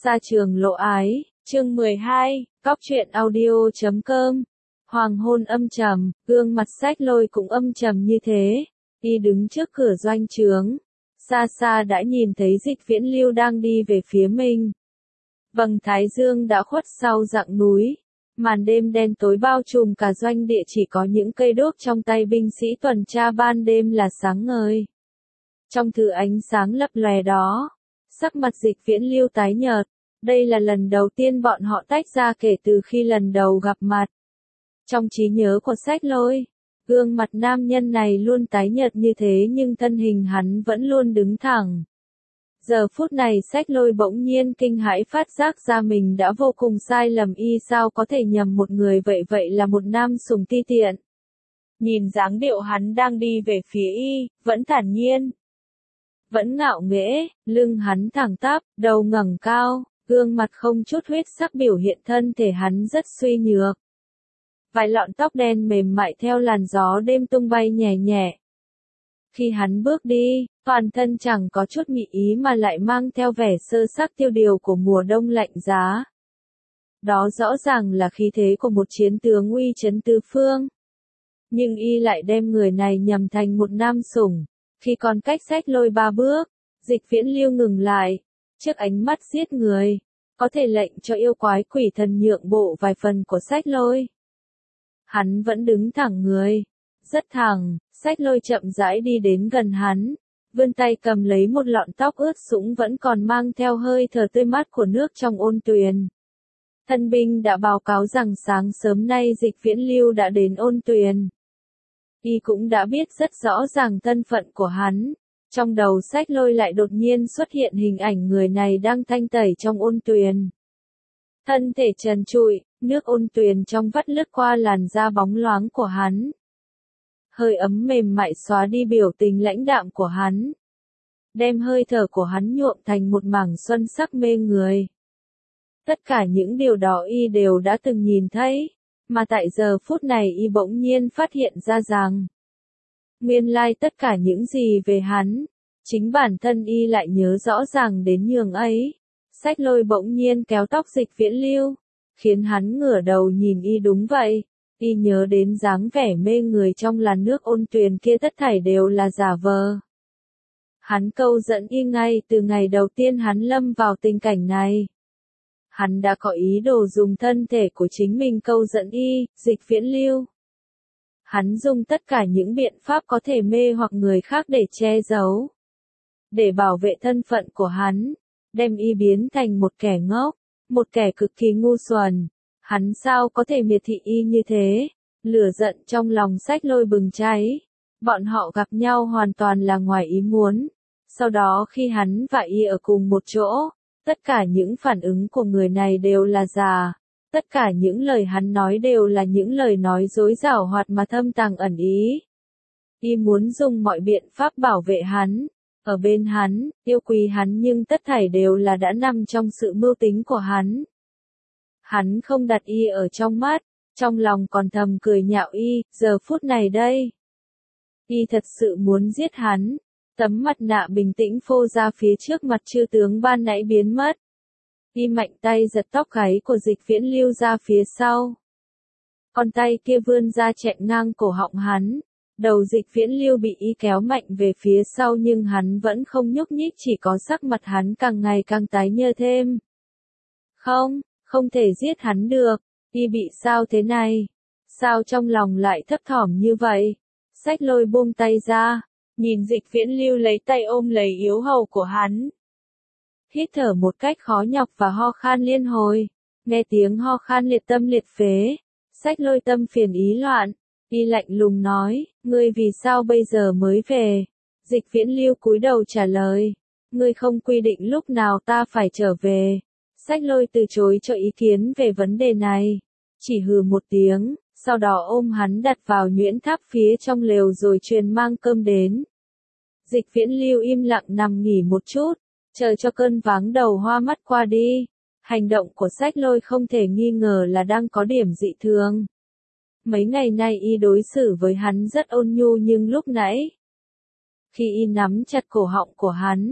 Sa trường lộ ái, chương 12, cóc truyện audio.com. Hoàng hôn âm trầm, gương mặt Sách Lôi cũng âm trầm như thế. Y đứng trước cửa doanh trướng. Xa xa đã nhìn thấy Dịch Viễn Lưu đang đi về phía mình. Vầng thái dương đã khuất sau rặng núi. Màn đêm đen tối bao trùm cả doanh địa, chỉ có những cây đuốc trong tay binh sĩ tuần tra ban đêm là sáng ngời. Trong thứ ánh sáng lấp lòe đó, sắc mặt Dịch Viễn Lưu tái nhợt. Đây là lần đầu tiên bọn họ tách ra kể từ khi lần đầu gặp mặt. Trong trí nhớ của Sách Lôi, gương mặt nam nhân này luôn tái nhợt như thế nhưng thân hình hắn vẫn luôn đứng thẳng. Giờ phút này Sách Lôi bỗng nhiên kinh hãi phát giác ra mình đã vô cùng sai lầm, y sao có thể nhầm một người vậy là một nam sùng ti tiện. Nhìn dáng điệu hắn đang đi về phía y, vẫn thản nhiên, vẫn ngạo nghễ, lưng hắn thẳng tắp, đầu ngẩng cao, gương mặt không chút huyết sắc biểu hiện thân thể hắn rất suy nhược. Vài lọn tóc đen mềm mại theo làn gió đêm tung bay nhẹ nhẹ. Khi hắn bước đi, toàn thân chẳng có chút mị ý mà lại mang theo vẻ sơ sắc tiêu điều của mùa đông lạnh giá. Đó rõ ràng là khí thế của một chiến tướng uy chấn tứ phương. Nhưng y lại đem người này nhầm thành một nam sủng. Khi còn cách Sách Lôi 3 bước, Dịch Viễn Lưu ngừng lại. Trước ánh mắt giết người, có thể lệnh cho yêu quái quỷ thần nhượng bộ vài phần của Sách Lôi. Hắn vẫn đứng thẳng người, rất thẳng. Sách Lôi chậm rãi đi đến gần hắn, vươn tay cầm lấy một lọn tóc ướt sũng vẫn còn mang theo hơi thở tươi mát của nước trong ôn tuyền. Thân binh đã báo cáo rằng sáng sớm nay Dịch Viễn Lưu đã đến ôn tuyền. Y cũng đã biết rất rõ ràng thân phận của hắn. Trong đầu Sách Lôi lại đột nhiên xuất hiện hình ảnh người này đang thanh tẩy trong ôn tuyền. Thân thể trần trụi, nước ôn tuyền trong vắt lướt qua làn da bóng loáng của hắn. Hơi ấm mềm mại xóa đi biểu tình lãnh đạm của hắn. Đem hơi thở của hắn nhuộm thành một mảng xuân sắc mê người. Tất cả những điều đó y đều đã từng nhìn thấy, mà tại giờ phút này y bỗng nhiên phát hiện ra rằng nguyên lai tất cả những gì về hắn, chính bản thân y lại nhớ rõ ràng đến nhường ấy. Sách Lôi bỗng nhiên kéo tóc Dịch Viễn Lưu, khiến hắn ngửa đầu nhìn y. Đúng vậy, y nhớ đến dáng vẻ mê người trong làn nước ôn tuyền kia tất thảy đều là giả vờ. Hắn câu dẫn y ngay từ ngày đầu tiên hắn lâm vào tình cảnh này. Hắn đã có ý đồ dùng thân thể của chính mình câu dẫn y, Dịch Viễn Lưu. Hắn dùng tất cả những biện pháp có thể mê hoặc người khác để che giấu, để bảo vệ thân phận của hắn, đem y biến thành một kẻ ngốc, một kẻ cực kỳ ngu xuẩn. Hắn sao có thể miệt thị y như thế? Lửa giận trong lòng Sách Lôi bừng cháy. Bọn họ gặp nhau hoàn toàn là ngoài ý muốn. Sau đó khi hắn và y ở cùng một chỗ, tất cả những phản ứng của người này đều là giả. Tất cả những lời hắn nói đều là những lời nói dối giảo hoạt mà thâm tàng ẩn ý. Y muốn dùng mọi biện pháp bảo vệ hắn, ở bên hắn, yêu quý hắn, nhưng tất thảy đều là đã nằm trong sự mưu tính của hắn. Hắn không đặt y ở trong mắt, trong lòng còn thầm cười nhạo y. Giờ phút này đây, y thật sự muốn giết hắn. Tấm mặt nạ bình tĩnh phô ra phía trước mặt chư tướng ban nãy biến mất. Y mạnh tay giật tóc gáy của Dịch Viễn Lưu ra phía sau. Con tay kia vươn ra chẹn ngang cổ họng hắn. Đầu Dịch Viễn Lưu bị y kéo mạnh về phía sau nhưng hắn vẫn không nhúc nhích, chỉ có sắc mặt hắn càng ngày càng tái nhợt thêm. Không thể giết hắn được. Y bị sao thế này? Sao trong lòng lại thấp thỏm như vậy? Sách Lôi buông tay ra, nhìn Dịch Viễn Lưu lấy tay ôm lấy yếu hầu của hắn. Hít thở một cách khó nhọc và ho khan liên hồi. Nghe tiếng ho khan liệt tâm liệt phế, Sách Lôi tâm phiền ý loạn. Y lạnh lùng nói, ngươi vì sao bây giờ mới về? Dịch Viễn Lưu cúi đầu trả lời, ngươi không quy định lúc nào ta phải trở về. Sách Lôi từ chối cho ý kiến về vấn đề này, chỉ hừ một tiếng, sau đó ôm hắn đặt vào nhuyễn tháp phía trong lều rồi truyền mang cơm đến. Dịch Viễn Lưu im lặng nằm nghỉ một chút, chờ cho cơn váng đầu hoa mắt qua đi. Hành động của Sách Lôi không thể nghi ngờ là đang có điểm dị thường. Mấy ngày nay y đối xử với hắn rất ôn nhu, nhưng lúc nãy, khi y nắm chặt cổ họng của hắn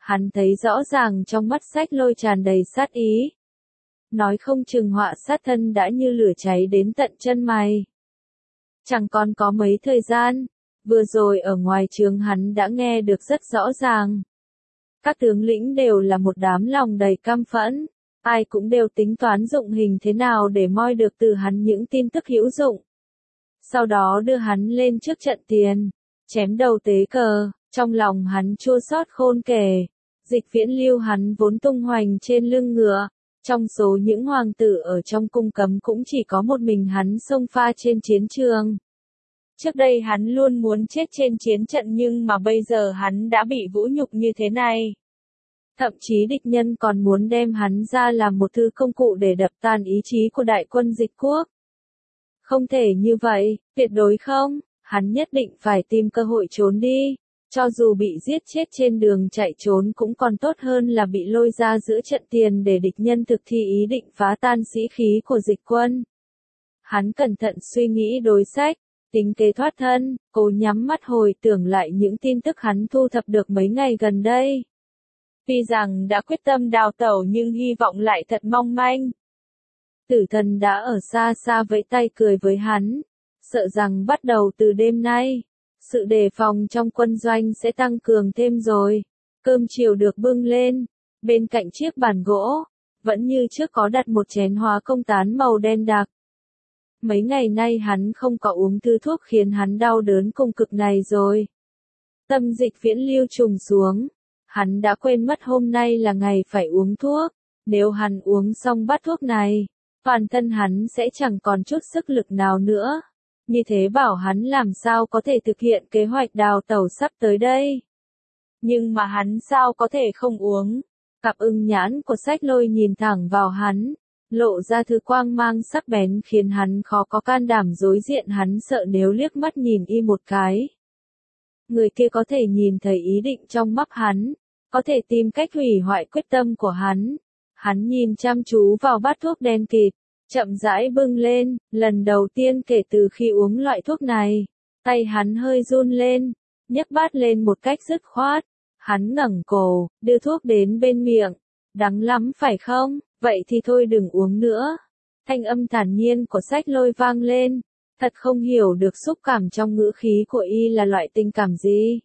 Hắn thấy rõ ràng trong mắt Sách Lôi tràn đầy sát ý. Nói không chừng họa sát thân đã như lửa cháy đến tận chân mày. Chẳng còn có mấy thời gian, vừa rồi ở ngoài trướng hắn đã nghe được rất rõ ràng. Các tướng lĩnh đều là một đám lòng đầy căm phẫn, ai cũng đều tính toán dụng hình thế nào để moi được từ hắn những tin tức hữu dụng. Sau đó đưa hắn lên trước trận tiền, chém đầu tế cờ, trong lòng hắn chua xót khôn kể. Dịch Viễn Lưu hắn vốn tung hoành trên lưng ngựa, trong số những hoàng tử ở trong cung cấm cũng chỉ có một mình hắn xông pha trên chiến trường. Trước đây hắn luôn muốn chết trên chiến trận nhưng mà bây giờ hắn đã bị vũ nhục như thế này. Thậm chí địch nhân còn muốn đem hắn ra làm một thứ công cụ để đập tan ý chí của đại quân Dịch quốc. Không thể như vậy, tuyệt đối không, hắn nhất định phải tìm cơ hội trốn đi. Cho dù bị giết chết trên đường chạy trốn cũng còn tốt hơn là bị lôi ra giữa trận tiền để địch nhân thực thi ý định phá tan sĩ khí của Dịch quân. Hắn cẩn thận suy nghĩ đối sách, tính kế thoát thân, cố nhắm mắt hồi tưởng lại những tin tức hắn thu thập được mấy ngày gần đây. Tuy rằng đã quyết tâm đào tẩu nhưng hy vọng lại thật mong manh. Tử thần đã ở xa xa vẫy tay cười với hắn, sợ rằng bắt đầu từ đêm nay, sự đề phòng trong quân doanh sẽ tăng cường thêm rồi. Cơm chiều được bưng lên, bên cạnh chiếc bàn gỗ, vẫn như trước có đặt một chén hóa công tán màu đen đặc. Mấy ngày nay hắn không có uống thứ thuốc khiến hắn đau đớn cùng cực này rồi. Tâm Dịch Viễn Lưu trùng xuống, hắn đã quên mất hôm nay là ngày phải uống thuốc, nếu hắn uống xong bát thuốc này, toàn thân hắn sẽ chẳng còn chút sức lực nào nữa. Như thế bảo hắn làm sao có thể thực hiện kế hoạch đào tẩu sắp tới đây. Nhưng mà hắn sao có thể không uống. Cặp ưng nhãn của Sách Lôi nhìn thẳng vào hắn, lộ ra thứ quang mang sắc bén khiến hắn khó có can đảm đối diện hắn, sợ nếu liếc mắt nhìn y một cái. Người kia có thể nhìn thấy ý định trong mắt hắn, có thể tìm cách hủy hoại quyết tâm của hắn. Hắn nhìn chăm chú vào bát thuốc đen kịt, chậm rãi bưng lên, lần đầu tiên kể từ khi uống loại thuốc này, tay hắn hơi run lên, nhấc bát lên một cách dứt khoát. Hắn ngẩng cổ, đưa thuốc đến bên miệng. Đắng lắm phải không? Vậy thì thôi đừng uống nữa. Thanh âm thản nhiên của Sách Lôi vang lên, thật không hiểu được xúc cảm trong ngữ khí của y là loại tình cảm gì.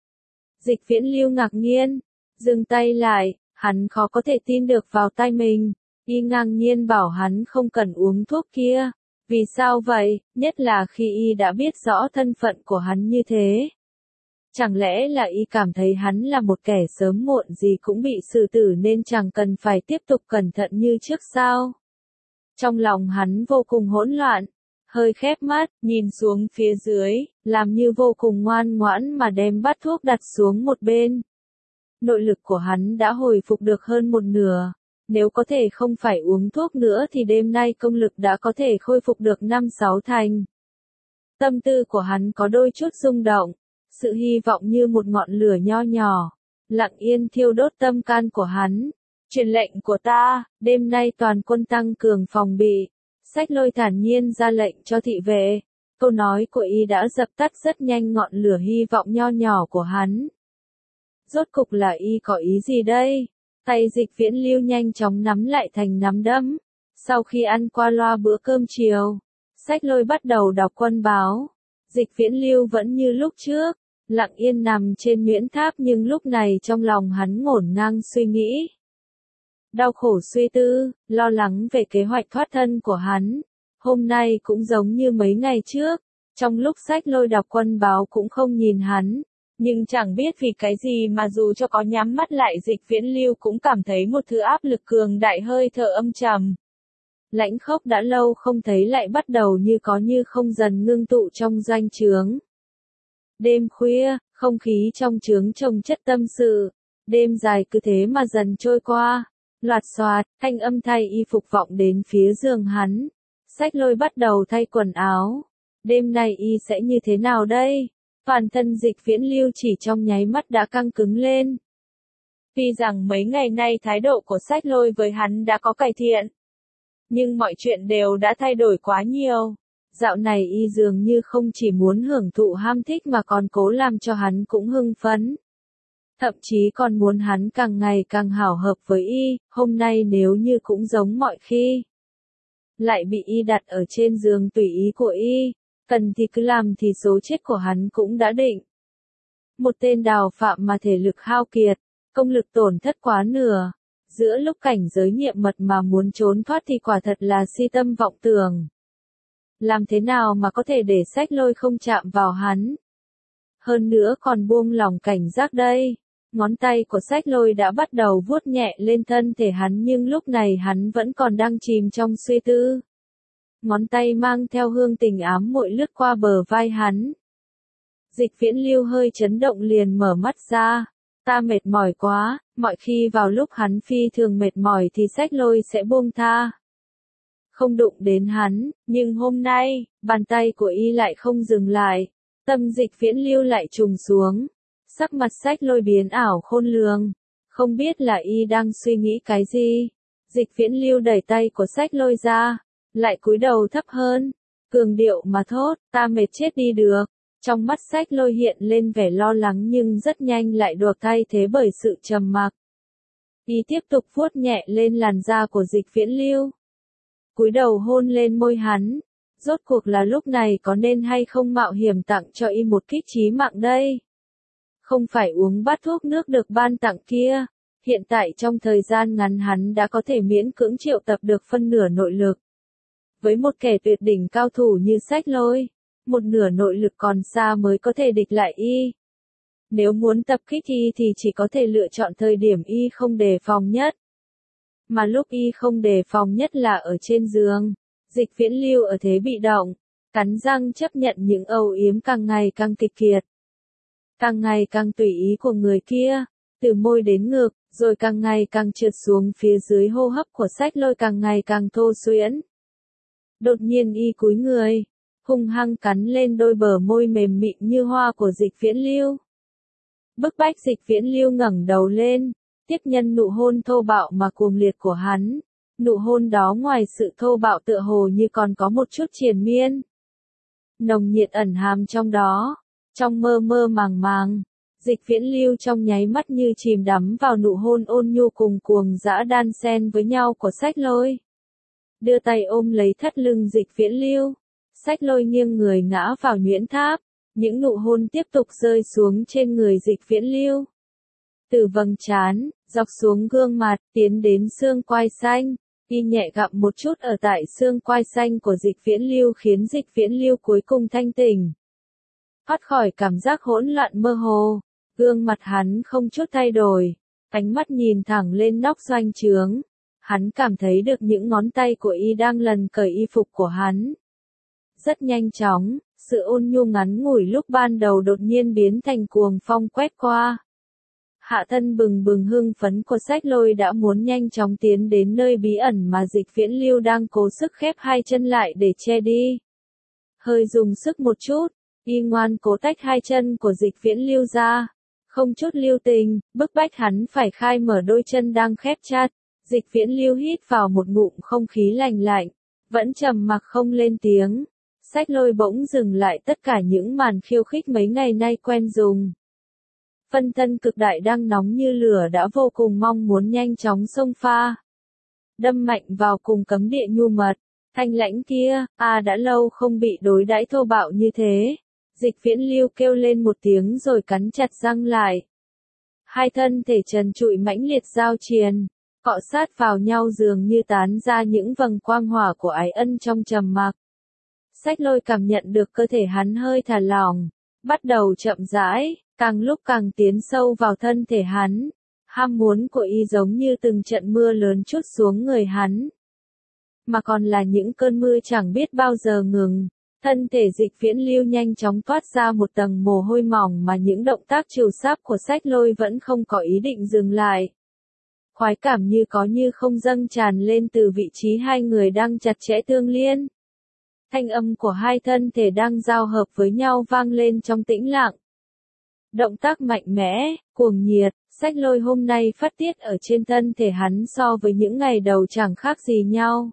Dịch Viễn Lưu ngạc nhiên, dừng tay lại, hắn khó có thể tin được vào tai mình. Y ngang nhiên bảo hắn không cần uống thuốc kia. Vì sao vậy, nhất là khi y đã biết rõ thân phận của hắn như thế? Chẳng lẽ là y cảm thấy hắn là một kẻ sớm muộn gì cũng bị xử tử nên chẳng cần phải tiếp tục cẩn thận như trước sao? Trong lòng hắn vô cùng hỗn loạn, hơi khép mắt, nhìn xuống phía dưới, làm như vô cùng ngoan ngoãn mà đem bát thuốc đặt xuống một bên. Nội lực của hắn đã hồi phục được hơn một nửa. Nếu có thể không phải uống thuốc nữa thì đêm nay công lực đã có thể khôi phục được 5-6 thành. Tâm tư của hắn có đôi chút rung động, sự hy vọng như một ngọn lửa nho nhỏ, lặng yên thiêu đốt tâm can của hắn. Truyền lệnh của ta, đêm nay toàn quân tăng cường phòng bị. Sách Lôi thản nhiên ra lệnh cho thị vệ. Câu nói của y đã dập tắt rất nhanh ngọn lửa hy vọng nho nhỏ của hắn. Rốt cục là y có ý gì đây? Tay Dịch Viễn Lưu nhanh chóng nắm lại thành nắm đấm. Sau khi ăn qua loa bữa cơm chiều, Sách Lôi bắt đầu đọc quân báo. Dịch Viễn Lưu vẫn như lúc trước, lặng yên nằm trên nhuyễn tháp nhưng lúc này trong lòng hắn ngổn ngang suy nghĩ. Đau khổ suy tư, lo lắng về kế hoạch thoát thân của hắn. Hôm nay cũng giống như mấy ngày trước, trong lúc Sách Lôi đọc quân báo cũng không nhìn hắn. Nhưng chẳng biết vì cái gì mà dù cho có nhắm mắt lại Dịch Viễn Lưu cũng cảm thấy một thứ áp lực cường đại hơi thở âm trầm. Lãnh khốc đã lâu không thấy lại bắt đầu như có như không dần ngưng tụ trong doanh trướng. Đêm khuya, không khí trong trướng chồng chất tâm sự. Đêm dài cứ thế mà dần trôi qua. Loạt xoạt, thanh âm thay y phục vọng đến phía giường hắn. Sách Lôi bắt đầu thay quần áo. Đêm nay y sẽ như thế nào đây? Toàn thân Dịch Viễn Lưu chỉ trong nháy mắt đã căng cứng lên. Tuy rằng mấy ngày nay thái độ của Sách Lôi với hắn đã có cải thiện, nhưng mọi chuyện đều đã thay đổi quá nhiều. Dạo này y dường như không chỉ muốn hưởng thụ ham thích mà còn cố làm cho hắn cũng hưng phấn. Thậm chí còn muốn hắn càng ngày càng hảo hợp với y, hôm nay nếu như cũng giống mọi khi. Lại bị y đặt ở trên giường tùy ý của y, cần thì cứ làm thì số chết của hắn cũng đã định. Một tên đào phạm mà thể lực hao kiệt, công lực tổn thất quá nửa, giữa lúc cảnh giới nhiệm mật mà muốn trốn thoát thì quả thật là si tâm vọng tưởng. Làm thế nào mà có thể để Sách Lôi không chạm vào hắn? Hơn nữa còn buông lỏng cảnh giác đây. Ngón tay của Sách Lôi đã bắt đầu vuốt nhẹ lên thân thể hắn nhưng lúc này hắn vẫn còn đang chìm trong suy tư. Ngón tay mang theo hương tình ám muội lướt qua bờ vai hắn. Dịch Viễn Lưu hơi chấn động liền mở mắt ra. Ta mệt mỏi quá, mọi khi vào lúc hắn phi thường mệt mỏi thì Sách Lôi sẽ buông tha. Không đụng đến hắn, nhưng hôm nay, bàn tay của y lại không dừng lại. Tâm Dịch Viễn Lưu lại trùng xuống. Sắc mặt Sách Lôi biến ảo khôn lường. Không biết là y đang suy nghĩ cái gì. Dịch Viễn Lưu đẩy tay của Sách Lôi ra. Lại cúi đầu thấp hơn. Cường điệu mà thốt, ta mệt chết đi được. Trong mắt Sách Lôi hiện lên vẻ lo lắng nhưng rất nhanh lại được thay thế bởi sự trầm mặc. Y tiếp tục vuốt nhẹ lên làn da của Dịch Viễn Lưu. Cúi đầu hôn lên môi hắn. Rốt cuộc là lúc này có nên hay không mạo hiểm tặng cho y một kích chí mạng đây? Không phải uống bát thuốc nước được ban tặng kia. Hiện tại trong thời gian ngắn hắn đã có thể miễn cưỡng triệu tập được phân nửa nội lực. Với một kẻ tuyệt đỉnh cao thủ như Sách Lôi, một nửa nội lực còn xa mới có thể địch lại y. Nếu muốn tập kích y thì chỉ có thể lựa chọn thời điểm y không đề phòng nhất. Mà lúc y không đề phòng nhất là ở trên giường. Dịch Viễn Lưu ở thế bị động, cắn răng chấp nhận những âu yếm càng ngày càng kịch kiệt. Càng ngày càng tùy ý của người kia, từ môi đến ngực, rồi càng ngày càng trượt xuống phía dưới hô hấp của Sách Lôi càng ngày càng thô xuyễn. Đột nhiên y cúi người, hung hăng cắn lên đôi bờ môi mềm mịn như hoa của Dịch Viễn Lưu. Bức bách Dịch Viễn Lưu ngẩng đầu lên, tiếp nhận nụ hôn thô bạo mà cuồng liệt của hắn. Nụ hôn đó ngoài sự thô bạo tựa hồ như còn có một chút triền miên. Nồng nhiệt ẩn hàm trong đó, trong mơ mơ màng màng, Dịch Viễn Lưu trong nháy mắt như chìm đắm vào nụ hôn ôn nhu cùng cuồng dã đan xen với nhau của Sách Lôi. Đưa tay ôm lấy thắt lưng Dịch Viễn Lưu, Sách Lôi nghiêng người ngã vào nhuyễn tháp, những nụ hôn tiếp tục rơi xuống trên người Dịch Viễn Lưu. Từ vầng trán, dọc xuống gương mặt, tiến đến xương quai xanh. Y nhẹ gặm một chút ở tại xương quai xanh của Dịch Viễn Lưu khiến Dịch Viễn Lưu cuối cùng thanh tỉnh. Thoát khỏi cảm giác hỗn loạn mơ hồ, gương mặt hắn không chút thay đổi, ánh mắt nhìn thẳng lên nóc doanh trướng. Hắn cảm thấy được những ngón tay của y đang lần cởi y phục của hắn. Rất nhanh chóng, sự ôn nhu ngắn ngủi lúc ban đầu đột nhiên biến thành cuồng phong quét qua. Hạ thân bừng bừng hưng phấn của Sách Lôi đã muốn nhanh chóng tiến đến nơi bí ẩn mà Dịch Viễn Lưu đang cố sức khép hai chân lại để che đi. Hơi dùng sức một chút, y ngoan cố tách hai chân của Dịch Viễn Lưu ra. Không chút lưu tình, bức bách hắn phải khai mở đôi chân đang khép chặt. Dịch Viễn Lưu hít vào một ngụm không khí lành lạnh, vẫn trầm mặc không lên tiếng. Sách Lôi bỗng dừng lại tất cả những màn khiêu khích mấy ngày nay quen dùng. Phân thân cực đại đang nóng như lửa đã vô cùng mong muốn nhanh chóng xông pha. Đâm mạnh vào cùng cấm địa nhu mật. Thanh lãnh kia, đã lâu không bị đối đãi thô bạo như thế. Dịch Viễn Lưu kêu lên một tiếng rồi cắn chặt răng lại. Hai thân thể trần trụi mãnh liệt giao triền, cọ sát vào nhau dường như tán ra những vầng quang hỏa của ái ân trong trầm mặc. Sách Lôi cảm nhận được cơ thể hắn hơi thả lỏng, bắt đầu chậm rãi, càng lúc càng tiến sâu vào thân thể hắn. Ham muốn của y giống như từng trận mưa lớn trút xuống người hắn. Mà còn là những cơn mưa chẳng biết bao giờ ngừng. Thân thể Dịch Viễn Lưu nhanh chóng toát ra một tầng mồ hôi mỏng mà những động tác trìu sáp của Sách Lôi vẫn không có ý định dừng lại. Khoái cảm như có như không dâng tràn lên từ vị trí hai người đang chặt chẽ tương liên. Thanh âm của hai thân thể đang giao hợp với nhau vang lên trong tĩnh lặng. Động tác mạnh mẽ, cuồng nhiệt, Sách Lôi hôm nay phát tiết ở trên thân thể hắn so với những ngày đầu chẳng khác gì nhau.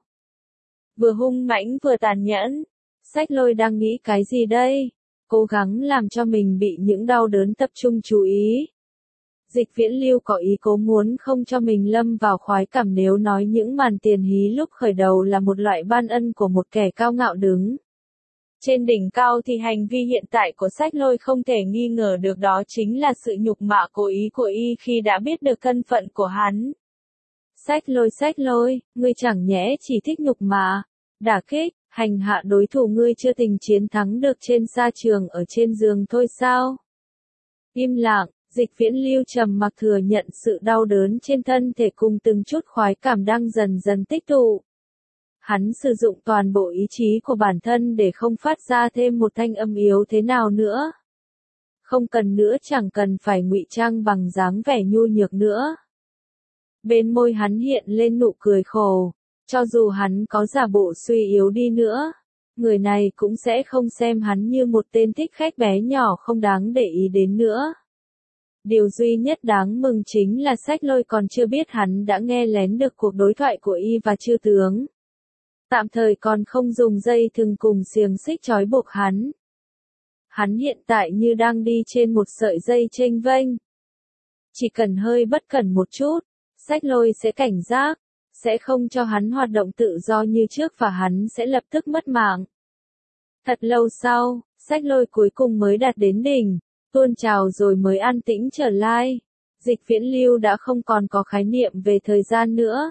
Vừa hung mãnh vừa tàn nhẫn. Sách Lôi đang nghĩ cái gì đây? Cố gắng làm cho mình bị những đau đớn tập trung chú ý. Dịch Viễn Lưu có ý cố muốn không cho mình lâm vào khoái cảm nếu nói những màn tiền hí lúc khởi đầu là một loại ban ân của một kẻ cao ngạo đứng trên đỉnh cao thì hành vi hiện tại của Sách Lôi không thể nghi ngờ được đó chính là sự nhục mạ cố ý của y khi đã biết được thân phận của hắn. Sách Lôi, ngươi chẳng nhẽ chỉ thích nhục mạ, đả kích, hành hạ đối thủ ngươi chưa từng chiến thắng được trên sa trường ở trên giường thôi sao? Im lặng, Dịch Viễn Lưu trầm mặc thừa nhận sự đau đớn trên thân thể cùng từng chút khoái cảm đang dần dần tích tụ. Hắn sử dụng toàn bộ ý chí của bản thân để không phát ra thêm một thanh âm yếu thế nào nữa. Không cần nữa, chẳng cần phải ngụy trang bằng dáng vẻ nhu nhược nữa. Bên môi hắn hiện lên nụ cười khổ, cho dù hắn có giả bộ suy yếu đi nữa, người này cũng sẽ không xem hắn như một tên thích khách bé nhỏ không đáng để ý đến nữa. Điều duy nhất đáng mừng chính là Sách Lôi còn chưa biết hắn đã nghe lén được cuộc đối thoại của y và chư tướng. Tạm thời còn không dùng dây thừng cùng xiềng xích trói buộc hắn. Hắn hiện tại như đang đi trên một sợi dây chênh vênh. Chỉ cần hơi bất cẩn một chút, Sách Lôi sẽ cảnh giác, sẽ không cho hắn hoạt động tự do như trước và hắn sẽ lập tức mất mạng. Thật lâu sau, Sách Lôi cuối cùng mới đạt đến đỉnh, tuôn trào rồi mới an tĩnh trở lại. Dịch Viễn Lưu đã không còn có khái niệm về thời gian nữa.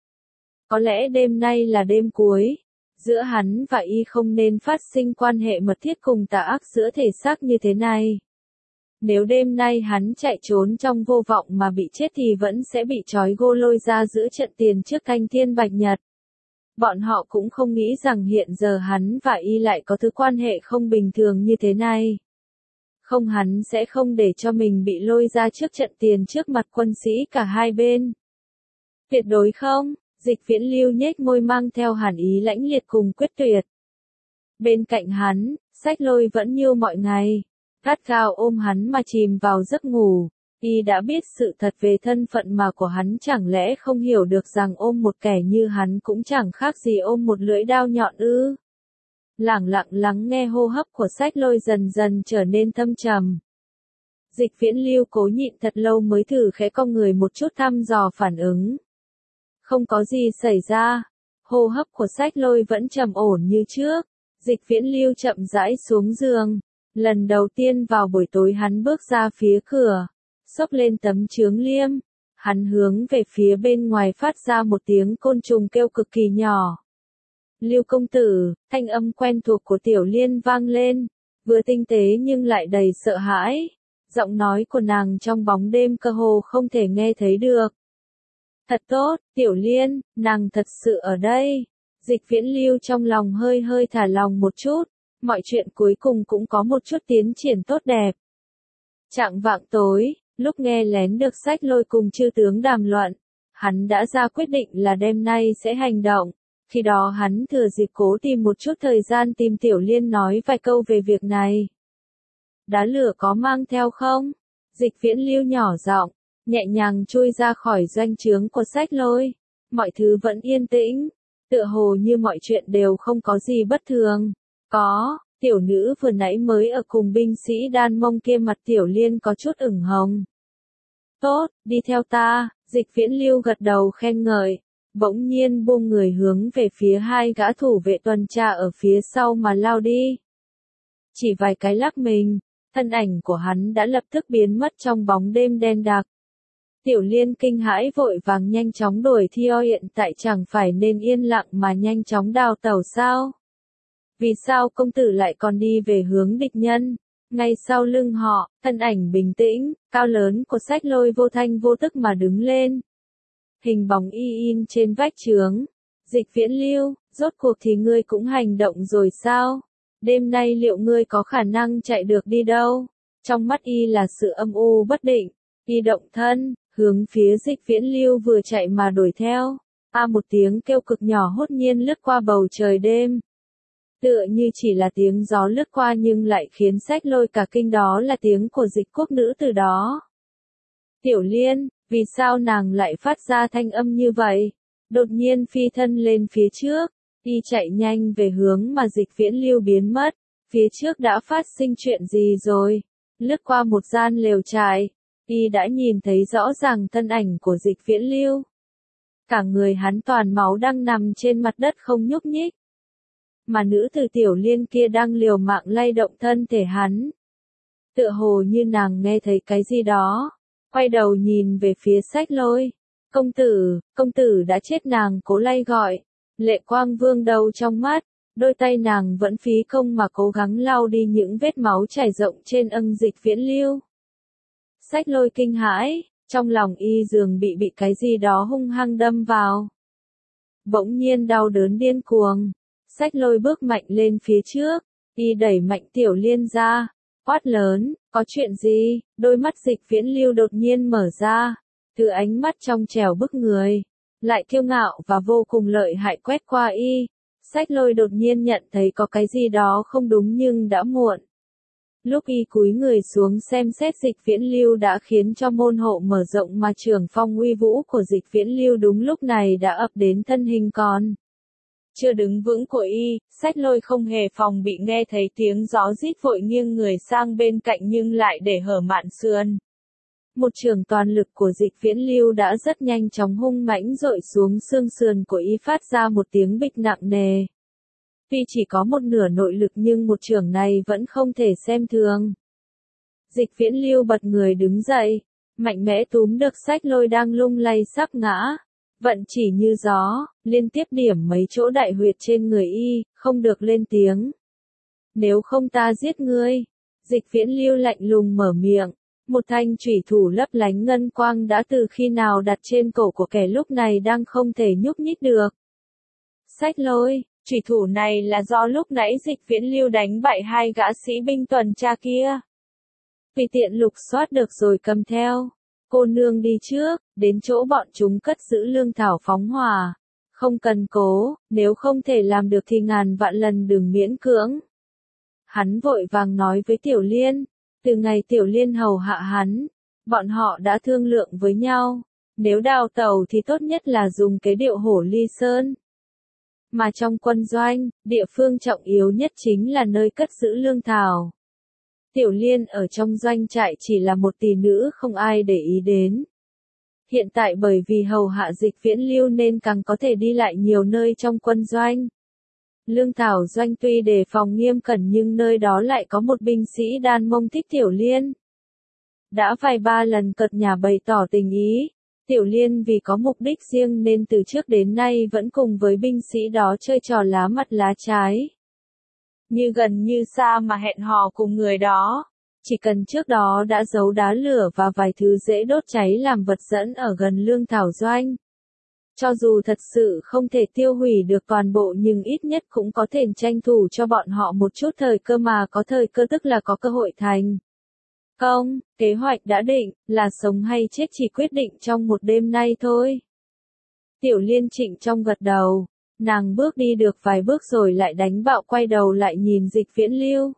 Có lẽ đêm nay là đêm cuối, giữa hắn và y không nên phát sinh quan hệ mật thiết cùng tà ác giữa thể xác như thế này. Nếu đêm nay hắn chạy trốn trong vô vọng mà bị chết thì vẫn sẽ bị trói gô lôi ra giữa trận tiền trước Thanh Thiên Bạch Nhật. Bọn họ cũng không nghĩ rằng hiện giờ hắn và y lại có thứ quan hệ không bình thường như thế này. Không, hắn sẽ không để cho mình bị lôi ra trước trận tiền trước mặt quân sĩ cả hai bên. Tuyệt đối không, Dịch Viễn Lưu nhếch môi mang theo hàn ý lãnh liệt cùng quyết tuyệt. Bên cạnh hắn, Sách Lôi vẫn như mọi ngày, gắt gao ôm hắn mà chìm vào giấc ngủ. Y đã biết sự thật về thân phận mà của hắn, chẳng lẽ không hiểu được rằng ôm một kẻ như hắn cũng chẳng khác gì ôm một lưỡi đao nhọn ư? Lẳng lặng lắng nghe hô hấp của Sách Lôi dần dần trở nên thâm trầm. Dịch Viễn Lưu cố nhịn thật lâu mới thử khẽ cong người một chút thăm dò phản ứng. Không có gì xảy ra, hô hấp của Sách Lôi vẫn trầm ổn như trước. Dịch Viễn Lưu chậm rãi xuống giường. Lần đầu tiên vào buổi tối hắn bước ra phía cửa, xốc lên tấm chướng liêm. Hắn hướng về phía bên ngoài phát ra một tiếng côn trùng kêu cực kỳ nhỏ. Lưu công tử, thanh âm quen thuộc của Tiểu Liên vang lên, vừa tinh tế nhưng lại đầy sợ hãi. Giọng nói của nàng trong bóng đêm cơ hồ không thể nghe thấy được. Thật tốt, Tiểu Liên, nàng thật sự ở đây. Dịch Viễn Lưu trong lòng hơi thả lòng một chút, mọi chuyện cuối cùng cũng có một chút tiến triển tốt đẹp. Chạng vạng tối, lúc nghe lén được Sách Lôi cùng chư tướng đàm luận, hắn đã ra quyết định là đêm nay sẽ hành động. Khi đó hắn thừa dịp cố tìm một chút thời gian tìm Tiểu Liên nói vài câu về việc này. Đá lửa có mang theo không? Dịch Viễn Lưu nhỏ giọng, nhẹ nhàng chui ra khỏi doanh trướng của Sách Lôi. Mọi thứ vẫn yên tĩnh, tựa hồ như mọi chuyện đều không có gì bất thường. Có, tiểu nữ vừa nãy mới ở cùng binh sĩ Đan Mông kia, mặt Tiểu Liên có chút ửng hồng. Tốt, đi theo ta, Dịch Viễn Lưu gật đầu khen ngợi, bỗng nhiên buông người hướng về phía hai gã thủ vệ tuần tra ở phía sau mà lao đi. Chỉ vài cái lắc mình, thân ảnh của hắn đã lập tức biến mất trong bóng đêm đen đặc. Tiểu Liên kinh hãi vội vàng nhanh chóng đuổi theo, hiện tại chẳng phải nên yên lặng mà nhanh chóng đào tẩu sao? Vì sao công tử lại còn đi về hướng địch nhân? Ngay sau lưng họ, thân ảnh bình tĩnh, cao lớn của Sách Lôi vô thanh vô tức mà đứng lên. Hình bóng y in trên vách trướng. Dịch Viễn Lưu, rốt cuộc thì ngươi cũng hành động rồi sao? Đêm nay liệu ngươi có khả năng chạy được đi đâu? Trong mắt y là sự âm u bất định. Y động thân, hướng phía Dịch Viễn Lưu vừa chạy mà đuổi theo. Một tiếng kêu cực nhỏ hốt nhiên lướt qua bầu trời đêm. Tựa như chỉ là tiếng gió lướt qua nhưng lại khiến Sách Lôi cả kinh, đó là tiếng của Dịch Quốc nữ từ đó. Tiểu Liên, vì sao nàng lại phát ra thanh âm như vậy? Đột nhiên phi thân lên phía trước, y chạy nhanh về hướng mà Dịch Viễn Lưu biến mất. Phía trước đã phát sinh chuyện gì rồi? Lướt qua một gian lều trại, Y đã nhìn thấy rõ ràng thân ảnh của Dịch Viễn Lưu. Cả người hắn toàn máu đang nằm trên mặt đất không nhúc nhích. Mà nữ tử Tiểu Liên kia đang liều mạng lay động thân thể hắn. Tựa hồ như nàng nghe thấy cái gì đó. Quay đầu nhìn về phía Sách Lôi. Công tử đã chết, nàng cố lay gọi. Lệ quang vương đầu trong mắt. Đôi tay nàng vẫn phí công mà cố gắng lau đi những vết máu chảy rộng trên Dịch Viễn Lưu. Sách Lôi kinh hãi, trong lòng y dường bị cái gì đó hung hăng đâm vào. Bỗng nhiên đau đớn điên cuồng. Sách Lôi bước mạnh lên phía trước, y đẩy mạnh Tiểu Liên ra, quát lớn, có chuyện gì? Đôi mắt Dịch Viễn Lưu đột nhiên mở ra, từ ánh mắt trong trẻo bức người, lại kiêu ngạo và vô cùng lợi hại quét qua y. Sách Lôi đột nhiên nhận thấy có cái gì đó không đúng nhưng đã muộn. Lúc y cúi người xuống xem xét Dịch Viễn Lưu đã khiến cho môn hộ mở rộng mà trường phong uy vũ của Dịch Viễn Lưu đúng lúc này đã ập đến thân hình còn chưa đứng vững của y. Sách Lôi không hề phòng bị nghe thấy tiếng gió rít, vội nghiêng người sang bên cạnh nhưng lại để hở mạn sườn. Một chưởng toàn lực của Dịch Viễn Lưu đã rất nhanh chóng hung mãnh dội xuống xương sườn của y, phát ra một tiếng bịch nặng nề. Tuy chỉ có một nửa nội lực nhưng một chưởng này vẫn không thể xem thường. Dịch Viễn Lưu bật người đứng dậy, mạnh mẽ túm được Sách Lôi đang lung lay sắp ngã. Vận chỉ như gió, liên tiếp điểm mấy chỗ đại huyệt trên người y, không được lên tiếng. Nếu không ta giết ngươi. Dịch Viễn Lưu lạnh lùng mở miệng. Một thanh chủy thủ lấp lánh ngân quang đã từ khi nào đặt trên cổ của kẻ lúc này đang không thể nhúc nhích được. Sách Lôi, chủy thủ này là do lúc nãy Dịch Viễn Lưu đánh bại hai gã sĩ binh tuần tra kia. Vì tiện lục soát được rồi cầm theo. Cô nương đi trước, đến chỗ bọn chúng cất giữ lương thảo phóng hỏa. Không cần cố, nếu không thể làm được thì ngàn vạn lần đừng miễn cưỡng. Hắn vội vàng nói với Tiểu Liên. Từ ngày Tiểu Liên hầu hạ hắn, bọn họ đã thương lượng với nhau. Nếu đào tẩu thì tốt nhất là dùng cái điệu Hổ Ly Sơn. Mà trong quân doanh, địa phương trọng yếu nhất chính là nơi cất giữ lương thảo. Tiểu Liên ở trong doanh trại chỉ là một tỷ nữ không ai để ý đến. Hiện tại bởi vì hầu hạ Dịch Viễn Lưu nên càng có thể đi lại nhiều nơi trong quân doanh. Lương thảo doanh tuy đề phòng nghiêm cẩn nhưng nơi đó lại có một binh sĩ đàn Mông thích Tiểu Liên. Đã vài ba lần cợt nhả bày tỏ tình ý. Tiểu Liên vì có mục đích riêng nên từ trước đến nay vẫn cùng với binh sĩ đó chơi trò lá mặt lá trái. Như gần như xa mà hẹn hò cùng người đó. Chỉ cần trước đó đã giấu đá lửa và vài thứ dễ đốt cháy làm vật dẫn ở gần lương thảo doanh. Cho dù thật sự không thể tiêu hủy được toàn bộ nhưng ít nhất cũng có thể tranh thủ cho bọn họ một chút thời cơ, mà có thời cơ tức là có cơ hội thành công. Kế hoạch đã định, là sống hay chết chỉ quyết định trong một đêm nay thôi. Tiểu Liên trịnh trong gật đầu, nàng bước đi được vài bước rồi lại đánh bạo quay đầu lại nhìn Dịch Viễn Lưu.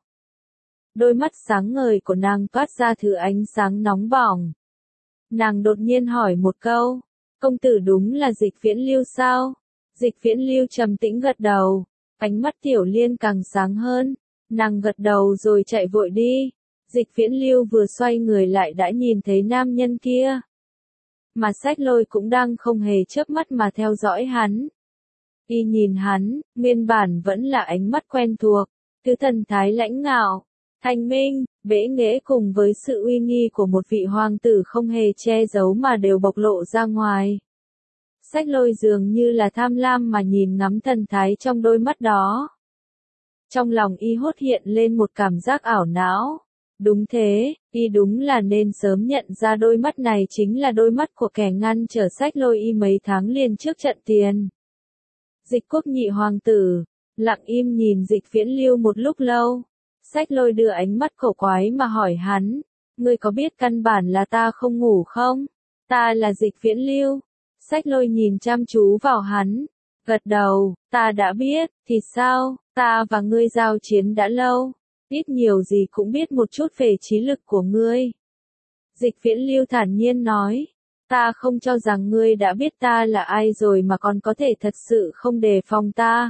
Đôi mắt sáng ngời của nàng toát ra thứ ánh sáng nóng bỏng. Nàng đột nhiên hỏi một câu. Công tử đúng là Dịch Viễn Lưu sao? Dịch Viễn Lưu trầm tĩnh gật đầu. Ánh mắt Tiểu Liên càng sáng hơn. Nàng gật đầu rồi chạy vội đi. Dịch Viễn Lưu vừa xoay người lại đã nhìn thấy nam nhân kia. Mà Sách Lôi cũng đang không hề chớp mắt mà theo dõi hắn. Y nhìn hắn, nguyên bản vẫn là ánh mắt quen thuộc. Thứ thần thái lãnh ngạo, thanh minh, bẽ nghễ cùng với sự uy nghi của một vị hoàng tử không hề che giấu mà đều bộc lộ ra ngoài. Sách Lôi dường như là tham lam mà nhìn ngắm thần thái trong đôi mắt đó. Trong lòng y hốt hiện lên một cảm giác ảo não. Đúng thế, y đúng là nên sớm nhận ra đôi mắt này chính là đôi mắt của kẻ ngăn trở Sách Lôi y mấy tháng liền trước trận tiền. Dịch Quốc nhị hoàng tử, lặng im nhìn Dịch Viễn Lưu một lúc lâu. Sách Lôi đưa ánh mắt cổ quái mà hỏi hắn, ngươi có biết căn bản là ta không ngủ không? Ta là Dịch Viễn Lưu. Sách Lôi nhìn chăm chú vào hắn, gật đầu, ta đã biết, thì sao, ta và ngươi giao chiến đã lâu, ít nhiều gì cũng biết một chút về trí lực của ngươi. Dịch Viễn Lưu thản nhiên nói, ta không cho rằng ngươi đã biết ta là ai rồi mà còn có thể thật sự không đề phòng ta.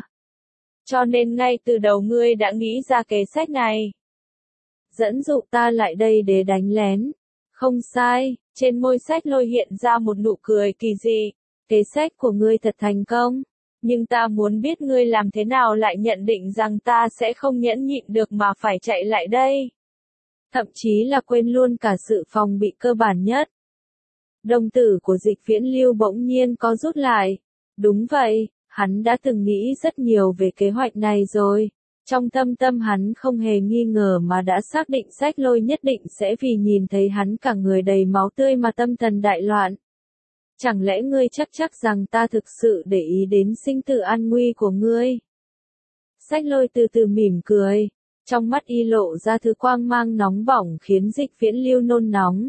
Cho nên ngay từ đầu ngươi đã nghĩ ra kế sách này. Dẫn dụ ta lại đây để đánh lén. Không sai, trên môi Sách Lôi hiện ra một nụ cười kỳ dị. Kế sách của ngươi thật thành công. Nhưng ta muốn biết ngươi làm thế nào lại nhận định rằng ta sẽ không nhẫn nhịn được mà phải chạy lại đây. Thậm chí là quên luôn cả sự phòng bị cơ bản nhất. Đồng tử của Dịch Viễn Lưu bỗng nhiên có rút lại. Đúng vậy, hắn đã từng nghĩ rất nhiều về kế hoạch này rồi. Trong thâm tâm hắn không hề nghi ngờ mà đã xác định Sách Lôi nhất định sẽ vì nhìn thấy hắn cả người đầy máu tươi mà tâm thần đại loạn. Chẳng lẽ ngươi chắc rằng ta thực sự để ý đến sinh tử an nguy của ngươi? Sách Lôi từ từ mỉm cười. Trong mắt y lộ ra thứ quang mang nóng bỏng khiến Dịch Viễn Lưu nôn nóng.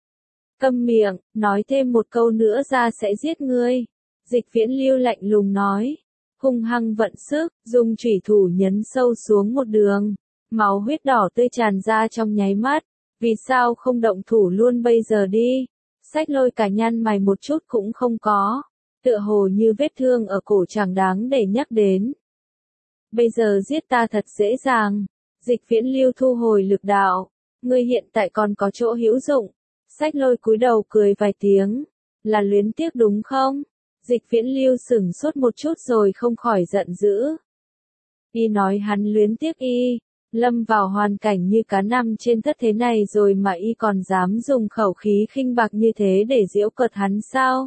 Câm miệng, nói thêm một câu nữa ra sẽ giết ngươi. Dịch Viễn Lưu lạnh lùng nói. Hung hăng vận sức, dùng chủy thủ nhấn sâu xuống một đường. Máu huyết đỏ tươi tràn ra trong nháy mắt. Vì sao không động thủ luôn bây giờ đi? Sách Lôi cả nhăn mày một chút cũng không có. Tựa hồ như vết thương ở cổ chẳng đáng để nhắc đến. Bây giờ giết ta thật dễ dàng. Dịch Viễn Lưu thu hồi lực đạo. Ngươi hiện tại còn có chỗ hữu dụng. Sách Lôi cúi đầu cười vài tiếng. Là luyến tiếc đúng không? Dịch Viễn Lưu sửng sốt một chút rồi không khỏi giận dữ. Y nói hắn luyến tiếc y. Lâm vào hoàn cảnh như cá nằm trên thất thế này rồi mà y còn dám dùng khẩu khí khinh bạc như thế để giễu cợt hắn sao?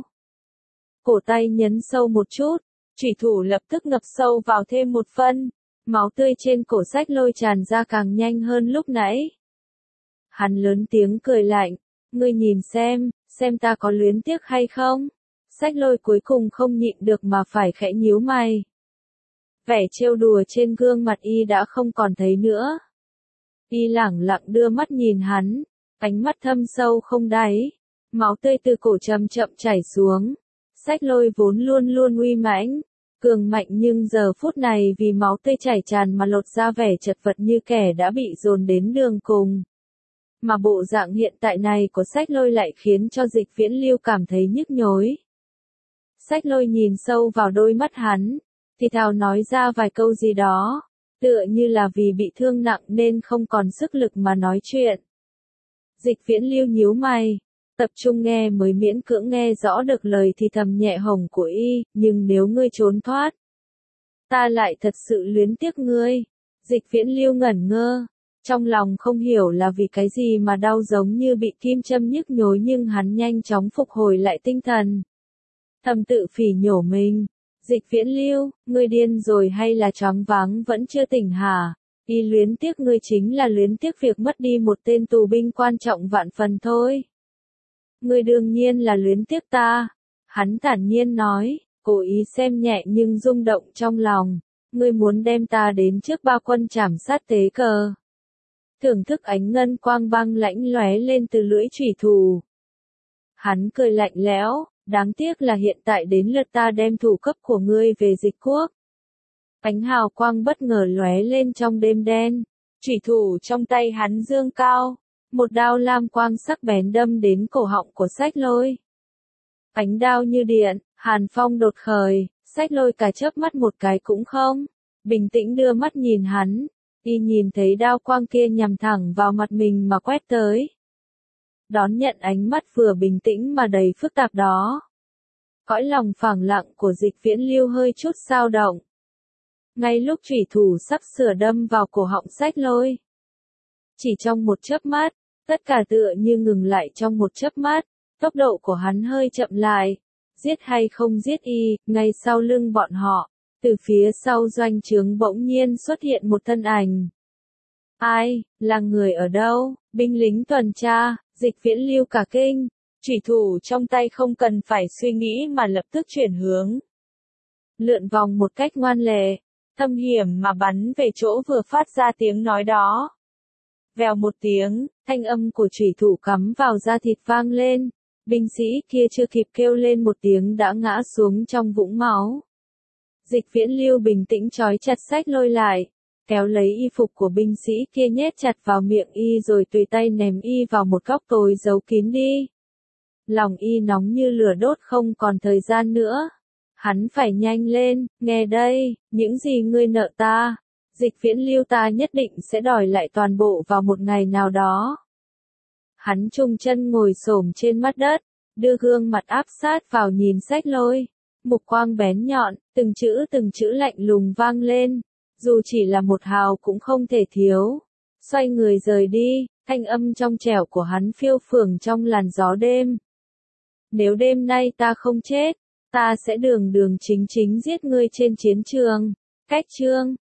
Cổ tay nhấn sâu một chút. Chủy thủ lập tức ngập sâu vào thêm một phân. Máu tươi trên cổ Sách Lôi tràn ra càng nhanh hơn lúc nãy. Hắn lớn tiếng cười lạnh. Ngươi nhìn xem ta có luyến tiếc hay không? Sách Lôi cuối cùng không nhịn được mà phải khẽ nhíu mày. Vẻ trêu đùa trên gương mặt y đã không còn thấy nữa. Y lẳng lặng đưa mắt nhìn hắn. Ánh mắt thâm sâu không đáy. Máu tươi từ cổ chậm chậm chảy xuống. Sách Lôi vốn luôn luôn uy mãnh, cường mạnh nhưng giờ phút này vì máu tươi chảy tràn mà lột ra vẻ chật vật như kẻ đã bị dồn đến đường cùng. Mà bộ dạng hiện tại này của Sách Lôi lại khiến cho Dịch Viễn Lưu cảm thấy nhức nhối. Sách Lôi nhìn sâu vào đôi mắt hắn, thì thào nói ra vài câu gì đó, tựa như là vì bị thương nặng nên không còn sức lực mà nói chuyện. Dịch Viễn Lưu nhíu mày, tập trung nghe mới miễn cưỡng nghe rõ được lời thì thầm nhẹ hồng của y, nhưng nếu ngươi trốn thoát, ta lại thật sự luyến tiếc ngươi. Dịch Viễn Lưu ngẩn ngơ, trong lòng không hiểu là vì cái gì mà đau giống như bị kim châm nhức nhối nhưng hắn nhanh chóng phục hồi lại tinh thần. Thầm tự phỉ nhổ mình. Dịch Viễn Lưu, ngươi điên rồi hay là choáng váng vẫn chưa tỉnh hả? Y luyến tiếc ngươi chính là luyến tiếc việc mất đi một tên tù binh quan trọng vạn phần thôi. Ngươi đương nhiên là luyến tiếc ta. Hắn thản nhiên nói, cố ý xem nhẹ nhưng rung động trong lòng. Ngươi muốn đem ta đến trước ba quân trảm sát tế cờ. Thưởng thức ánh ngân quang băng lãnh lóe lên từ lưỡi chủy thủ. Hắn cười lạnh lẽo, đáng tiếc là hiện tại đến lượt ta đem thủ cấp của ngươi về Dịch quốc. Ánh hào quang bất ngờ lóe lên trong đêm đen. Chủy thủ trong tay hắn dương cao. Một đao lam quang sắc bén đâm đến cổ họng của Sách Lôi. Ánh đao như điện, hàn phong đột khởi, Sách Lôi cả chớp mắt một cái cũng không. Bình tĩnh đưa mắt nhìn hắn. Y nhìn thấy đao quang kia nhằm thẳng vào mặt mình mà quét tới. Đón nhận ánh mắt vừa bình tĩnh mà đầy phức tạp đó. Cõi lòng phẳng lặng của Dịch Viễn Lưu hơi chút dao động. Ngay lúc chủy thủ sắp sửa đâm vào cổ họng Sách Lôi. Chỉ trong một chớp mắt, tất cả tựa như ngừng lại trong một chớp mắt, tốc độ của hắn hơi chậm lại. Giết hay không giết y, ngay sau lưng bọn họ, từ phía sau doanh trướng bỗng nhiên xuất hiện một thân ảnh. Ai, là người ở đâu? Binh lính tuần tra. Dịch Viễn Lưu cả kinh, chủy thủ trong tay không cần phải suy nghĩ mà lập tức chuyển hướng. Lượn vòng một cách ngoan lệ, thâm hiểm mà bắn về chỗ vừa phát ra tiếng nói đó. Vèo một tiếng, thanh âm của chủy thủ cắm vào da thịt vang lên, binh sĩ kia chưa kịp kêu lên một tiếng đã ngã xuống trong vũng máu. Dịch Viễn Lưu bình tĩnh trói chặt Sách Lôi lại. Kéo lấy y phục của binh sĩ kia nhét chặt vào miệng y rồi tùy tay ném y vào một góc tối giấu kín đi. Lòng y nóng như lửa đốt không còn thời gian nữa. Hắn phải nhanh lên, nghe đây, những gì ngươi nợ ta. Dịch Viễn Lưu ta nhất định sẽ đòi lại toàn bộ vào một ngày nào đó. Hắn chùng chân ngồi xổm trên mặt đất, đưa gương mặt áp sát vào nhìn Sách Lôi. Mục quang bén nhọn, từng chữ lạnh lùng vang lên, dù chỉ là một hào cũng không thể thiếu. Xoay người rời đi, thanh âm trong trẻo của hắn phiêu phường trong làn gió đêm. Nếu đêm nay ta không chết, ta sẽ đường chính giết ngươi trên chiến trường. Cách chương